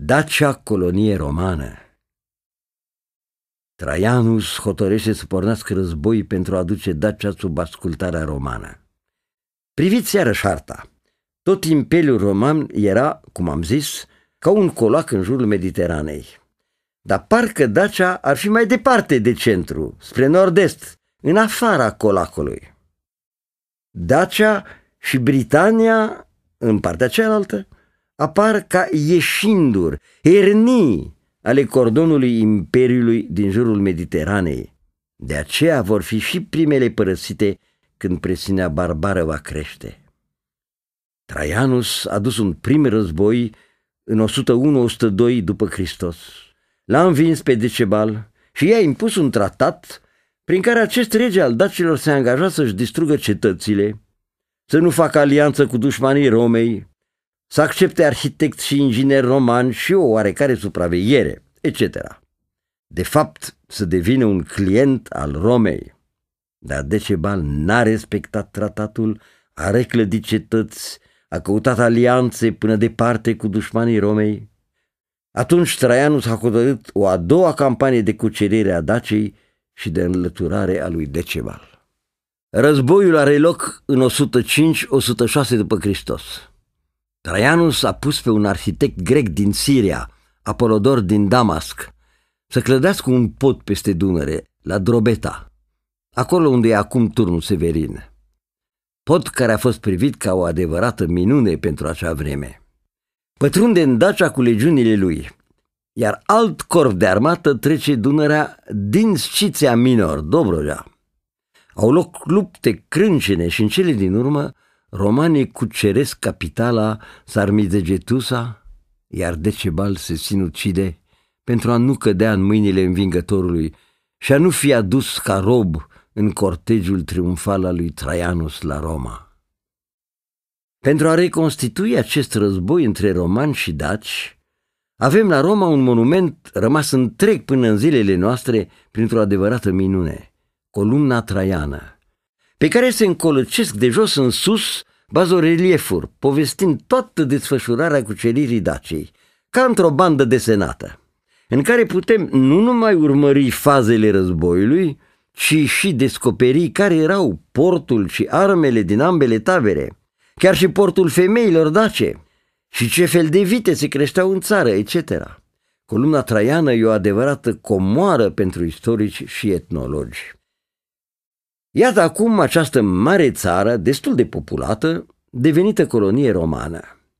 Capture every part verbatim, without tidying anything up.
Dacia, colonie romană. Traianus hotărăște să pornească război pentru a aduce Dacia sub ascultarea romană. Priviți iarăși harta. Tot Imperiul Roman era, cum am zis, ca un colac în jurul Mediteranei. Dar parcă Dacia ar fi mai departe de centru, spre nord-est, în afara colacului. Dacia și Britania, în partea cealaltă, apar ca ieșinduri, hernii ale cordonului Imperiului din jurul Mediteranei. De aceea vor fi și primele părăsite când presiunea barbară va crește. Traianus a dus un prim război în o sută unu - o sută doi după Hristos. L-a învins pe Decebal și i-a impus un tratat prin care acest rege al dacilor se angaja să-și distrugă cetățile, să nu facă alianță cu dușmanii Romei, să accepte arhitecți și ingineri romani și o oarecare supraveghere, et cetera. De fapt, să devină un client al Romei. Dar Decebal n-a respectat tratatul, a reclădit cetăți, a căutat alianțe până departe cu dușmanii Romei. Atunci Traianus a hotărât o a doua campanie de cucerire a Daciei și de înlăturare a lui Decebal. Războiul are loc în o sută cinci - o sută șase după Hristos. Traianus a pus pe un arhitect grec din Siria, Apolodor din Damasc, să clădească un pod peste Dunăre, la Drobeta, acolo unde e acum turnul Severin. Pod care a fost privit ca o adevărată minune pentru acea vreme. Pătrunde în Dacia cu legiunile lui, iar alt corp de armată trece Dunărea din Sciția Minor, Dobrogea. Au loc lupte crâncene și în cele din urmă romanii cuceresc capitala Sarmizegetusa, iar Decebal se sinucide pentru a nu cădea în mâinile învingătorului și a nu fi adus ca rob în cortegiul triumfal al lui Traianus la Roma. Pentru a reconstitui acest război între romani și daci, avem la Roma un monument rămas întreg până în zilele noastre printr-o adevărată minune, columna Traiană, pe care se încolăcesc de jos în sus bazoreliefuri, povestind toată desfășurarea cuceririi Daciei, ca într-o bandă desenată, în care putem nu numai urmări fazele războiului, ci și descoperi care erau portul și armele din ambele tabere, chiar și portul femeilor dace, și ce fel de vite se creșteau în țară, et cetera. Columna Traiană e o adevărată comoară pentru istorici și etnologi. Iată acum această mare țară, destul de populată, devenită colonie romană.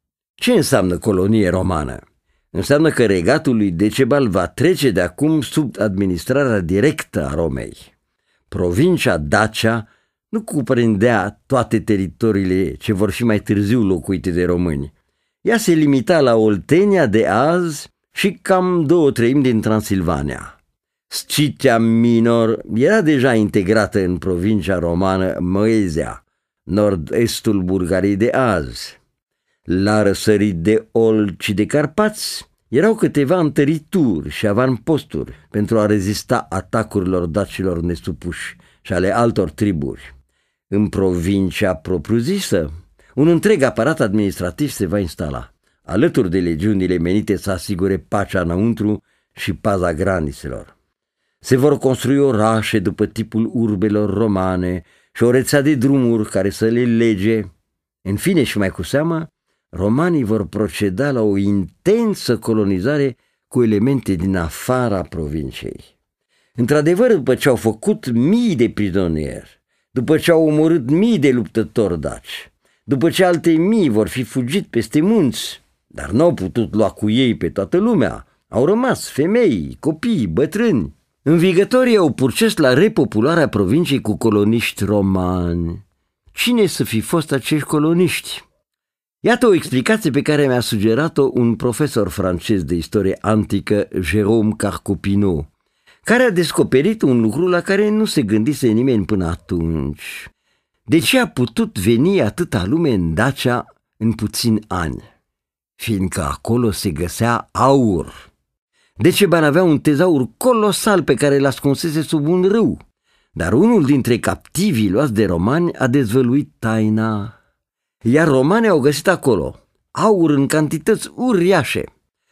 Ce înseamnă colonie romană? Înseamnă că regatul lui Decebal va trece de acum sub administrarea directă a Romei. Provincia Dacia nu cuprindea toate teritoriile ce vor fi mai târziu locuite de români. Ea se limita la Oltenia de azi și cam două treimi din Transilvania. Sciția Minor era deja integrată în provincia romană Moesia, nord-estul Bulgariei de azi. La răsărit de Olci și de Carpați erau câteva întărituri și avanposturi pentru a rezista atacurilor dacilor nesupuși și ale altor triburi. În provincia propriu-zisă, un întreg aparat administrativ se va instala, alături de legiunile menite să asigure pacea înăuntru și paza granițelor. Se vor construi orașe după tipul urbelor romane și o rețea de drumuri care să le lege. În fine și mai cu seamă, romanii vor proceda la o intensă colonizare cu elemente din afara provinciei. Într-adevăr, după ce au făcut mii de prizonieri, după ce au omorât mii de luptători daci, după ce alte mii vor fi fugit peste munți, dar n-au putut lua cu ei pe toată lumea, au rămas femei, copii, bătrâni. Învigătorii au purces la repopularea provinciei cu coloniști romani. Cine să fi fost acești coloniști? Iată o explicație pe care mi-a sugerat-o un profesor francez de istorie antică, Jérôme Carcopino, care a descoperit un lucru la care nu se gândise nimeni până atunci. De ce a putut veni atâta lume în Dacia în puțini ani? Fiindcă acolo se găsea aur. Decebal avea un tezaur colosal pe care l-ascunsese sub un râu, dar unul dintre captivii luați de romani a dezvăluit taina, iar romanii au găsit acolo aur în cantități uriașe.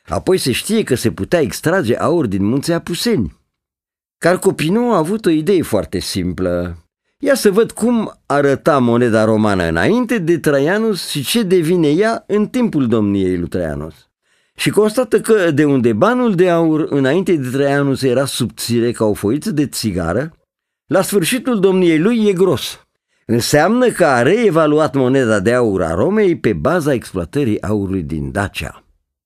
Apoi se știe că se putea extrage aur din munții Apuseni. Carcopino a avut o idee foarte simplă. Ia să văd cum arăta moneda romană înainte de Traianus și ce devine ea în timpul domniei lui Traianus. Și constată că de unde banul de aur înainte de Traianus era subțire ca o foiță de țigară, la sfârșitul domniei lui e gros. Înseamnă că a reevaluat moneda de aur a Romei pe baza exploatării aurului din Dacia.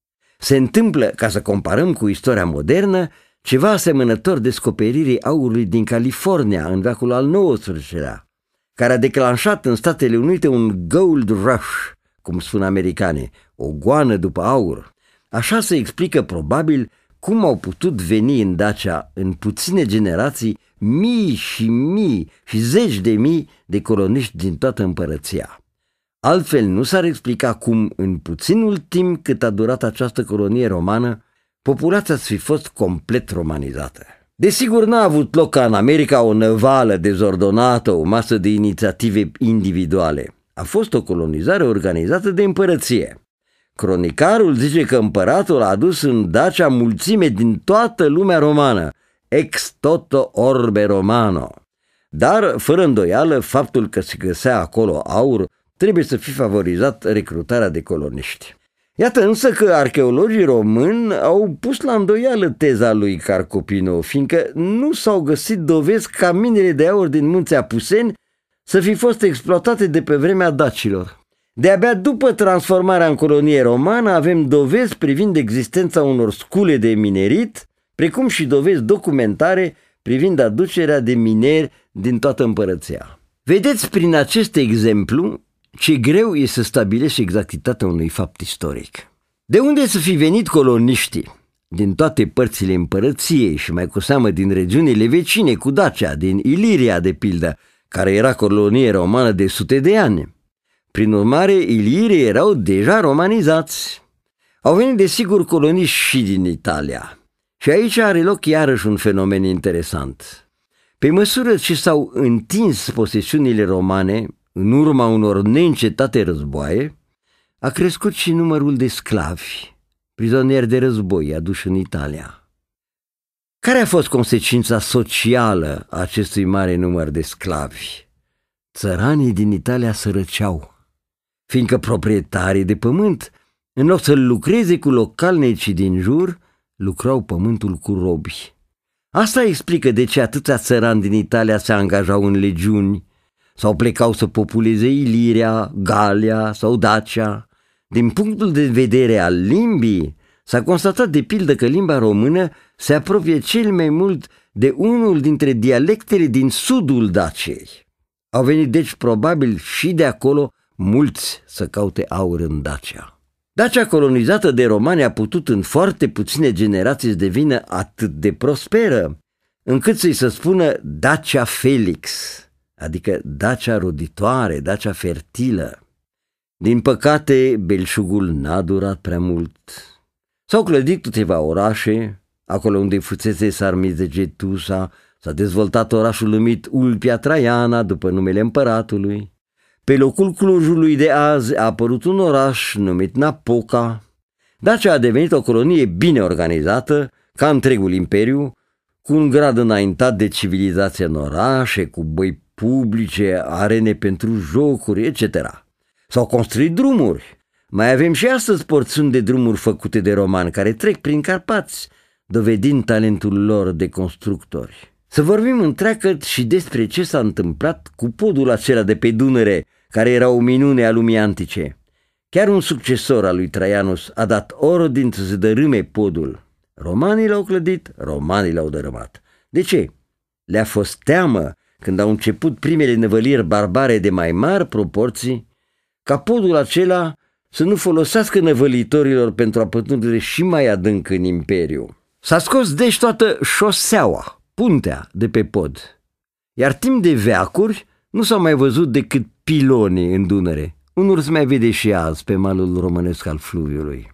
Se întâmplă, ca să comparăm cu istoria modernă, ceva asemănător descoperirii aurului din California în veacul al nouăsprezecelea, care a declanșat în Statele Unite un gold rush, cum spun americanii, o goană după aur. Așa se explică probabil cum au putut veni în Dacia în puține generații mii și mii și zeci de mii de coloniști din toată împărăția. Altfel nu s-ar explica cum, în puținul timp cât a durat această colonie romană, populația să fi fost complet romanizată. Desigur, n-a avut loc ca în America o năvală dezordonată, o masă de inițiative individuale. A fost o colonizare organizată de împărăție. Cronicarul zice că împăratul a adus în Dacia mulțime din toată lumea romană, ex toto orbe romano. Dar, fără îndoială, faptul că se găsea acolo aur trebuie să fi favorizat recrutarea de coloniști. Iată însă că arheologii români au pus la îndoială teza lui Carcopino, fiindcă nu s-au găsit dovezi ca minele de aur din munții Apuseni să fi fost exploatate de pe vremea dacilor. De-abia după transformarea în colonie romană avem dovezi privind existența unor scule de minerit, precum și dovezi documentare privind aducerea de mineri din toată împărăția. Vedeți prin acest exemplu ce greu e să stabilești exactitatea unui fapt istoric. De unde să fi venit coloniștii? Din toate părțile împărăției și mai cu seamă din regiunile vecine cu Dacia, din Iliria de pildă, care era colonie romană de sute de ani. Prin urmare, ilirii erau deja romanizați. Au venit desigur coloniști și din Italia. Și aici are loc iarăși un fenomen interesant. Pe măsură ce s-au întins posesiunile romane, în urma unor neîncetate războaie, a crescut și numărul de sclavi, prizonieri de război aduși în Italia. Care a fost consecința socială a acestui mare număr de sclavi? Țăranii din Italia sărăceau, fiindcă proprietarii de pământ, în loc să lucreze cu localnicii din jur, lucrau pământul cu robi. Asta explică de ce atâția țărani din Italia se angajau în legiuni sau plecau să populeze Iliria, Galia sau Dacia. Din punctul de vedere al limbii, s-a constatat de pildă că limba română se apropie cel mai mult de unul dintre dialectele din sudul Daciei. Au venit deci probabil și de acolo mulți să caute aur în Dacia. Dacia colonizată de romani a putut în foarte puține generații să devină atât de prosperă, încât să-i se spună Dacia Felix, adică Dacia roditoare, Dacia fertilă. Din păcate, belșugul n-a durat prea mult. S-au clădit câteva orașe, acolo unde fusese Sarmizegetusa, s-a dezvoltat orașul numit Ulpia Traiana, după numele împăratului. Pe locul Clujului de azi a apărut un oraș numit Napoca. Dacia a devenit o colonie bine organizată, ca întregul imperiu, cu un grad înaintat de civilizație în orașe, cu băi publice, arene pentru jocuri, et cetera. S-au construit drumuri. Mai avem și astăzi porțiuni de drumuri făcute de romani care trec prin Carpați, dovedind talentul lor de constructori. Să vorbim întreagăt și despre ce s-a întâmplat cu podul acela de pe Dunăre, care era o minune a lumii antice. Chiar un succesor al lui Traianus a dat ordin să se dărâme podul. Romanii l-au clădit, romanii l-au dărâmat. De ce? Le-a fost teamă, când au început primele năvăliri barbare de mai mari proporții, ca podul acela să nu folosească năvălitorilor pentru a pătrunde și mai adânc în imperiu. S-a scos deci toată șoseaua, puntea de pe pod, iar timp de veacuri nu s-au mai văzut decât pilonii în Dunăre. Un urs mai vede și azi pe malul românesc al fluviului.